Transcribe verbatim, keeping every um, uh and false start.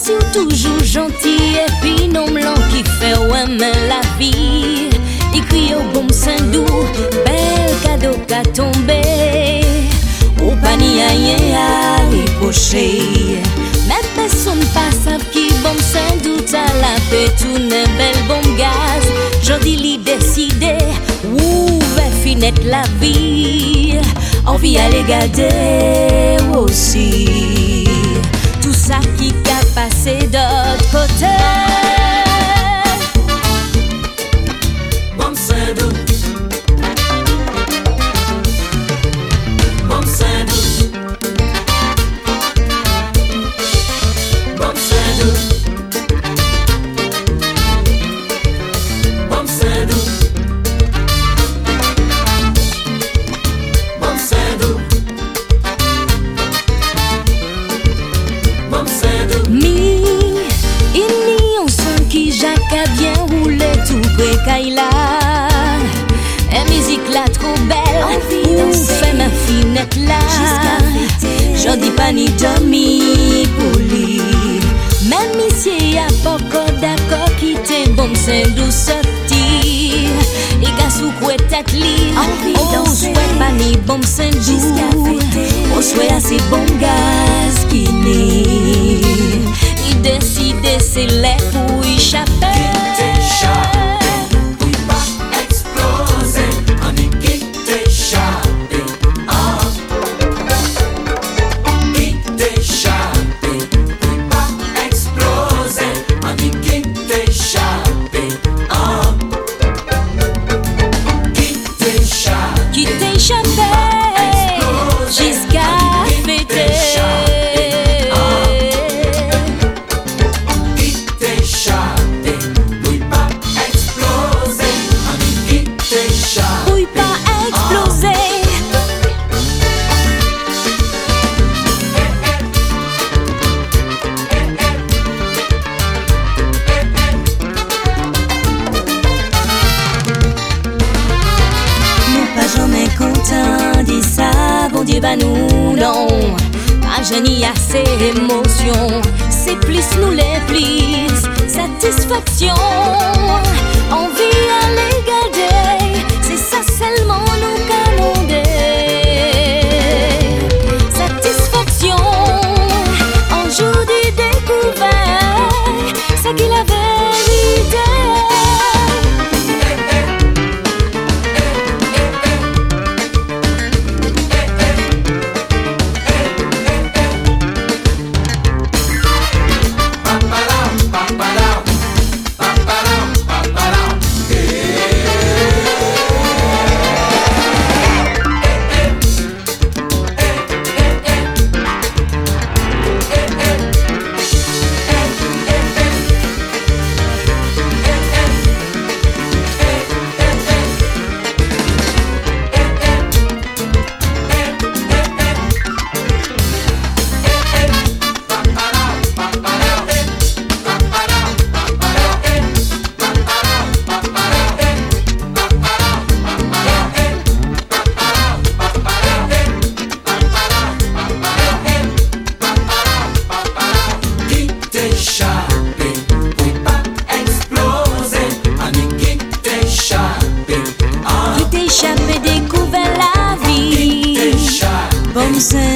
si ou toujours gentil et puis non blanc qui fait aimer la vie. Il crie au bon Saint-Dou, bel cadeau qu'a tombé. Ou pas ni rien à reprocher. Même personne pas savent qui bon Saint-Dou à la paix tout ne belle bon gaz. Jodi li décidé, ouvert finette la vie. Envie aller garder aussi tout ça qui a passé d'autre côté. Bon Saint-Dou, bon Saint-Dou, bon Saint-Dou, bon Saint-Dou, bon Saint-Dou, bon Saint-Dou. Mi, il n'y a son qui Jacques a bien roulé tout près Kaila. Et musique là trop belle, ou fait ma finette là. J'en dis pas ni dormi pour lui. Même ici y'a pas encore d'accord qui t'est bon Saint-Dou sorti. Et gars sous quoi tête li, on souhaite pas ni bon Saint-Dou. On souhaite assez bon gaz qui n'est. Il décide c'est l'air pour échapper. Nous non, pas génie assez émotion, c'est plus nous les plus satisfaction. Envie à les garder, c'est ça seulement nous commander. Satisfaction, un jour de découvert, c'est qui la vérité. Saint